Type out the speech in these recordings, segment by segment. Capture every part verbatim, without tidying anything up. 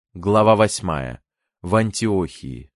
Глава восьмая. В Антиохии.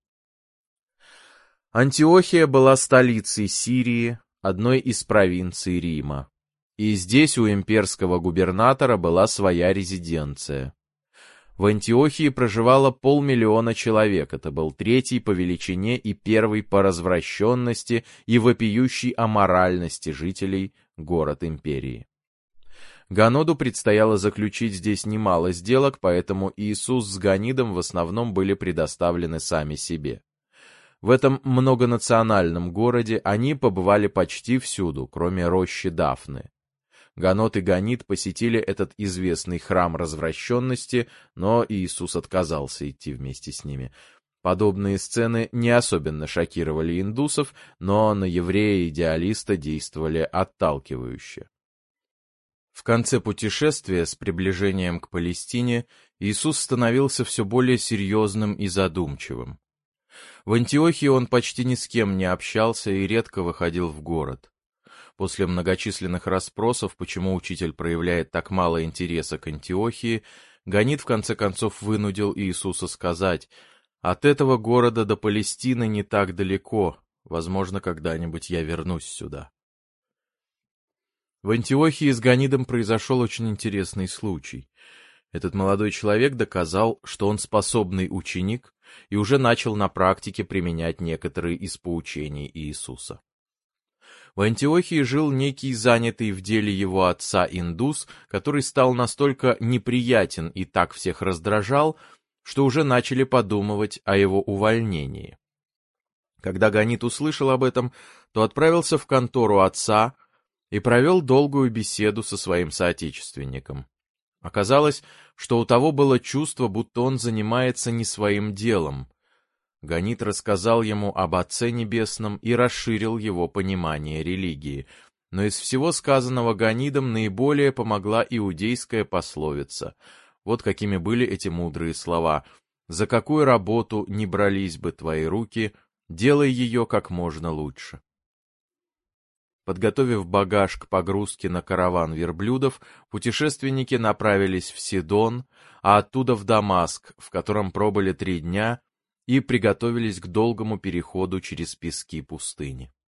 Антиохия была столицей Сирии, одной из провинций Рима. И здесь у имперского губернатора была своя резиденция. В Антиохии проживало полмиллиона человек, это был третий по величине и первый по развращенности и вопиющей аморальности жителей город империи. Ганоду предстояло заключить здесь немало сделок, поэтому Иисус с Ганидом в основном были предоставлены сами себе. В этом многонациональном городе они побывали почти всюду, кроме рощи Дафны. Ганод и Ганид посетили этот известный храм развращенности, но Иисус отказался идти вместе с ними. Подобные сцены не особенно шокировали индусов, но на еврея-идеалиста действовали отталкивающе. В конце путешествия с приближением к Палестине Иисус становился все более серьезным и задумчивым. В Антиохии он почти ни с кем не общался и редко выходил в город. После многочисленных расспросов, почему учитель проявляет так мало интереса к Антиохии, Ганид в конце концов вынудил Иисуса сказать: «От этого города до Палестины не так далеко, возможно, когда-нибудь я вернусь сюда». В Антиохии с Ганидом произошел очень интересный случай. Этот молодой человек доказал, что он способный ученик, и уже начал на практике применять некоторые из поучений Иисуса. В Антиохии жил некий занятый в деле его отца индус, который стал настолько неприятен и так всех раздражал, что уже начали подумывать о его увольнении. Когда Ганид услышал об этом, то отправился в контору отца и провел долгую беседу со своим соотечественником. Оказалось, что у того было чувство, будто он занимается не своим делом. Ганид рассказал ему об Отце Небесном и расширил его понимание религии. Но из всего сказанного Ганидом наиболее помогла иудейская пословица. Вот какими были эти мудрые слова: «За какую работу не брались бы твои руки, делай ее как можно лучше». Подготовив багаж к погрузке на караван верблюдов, путешественники направились в Сидон, а оттуда в Дамаск, в котором пробыли три дня, и приготовились к долгому переходу через пески пустыни.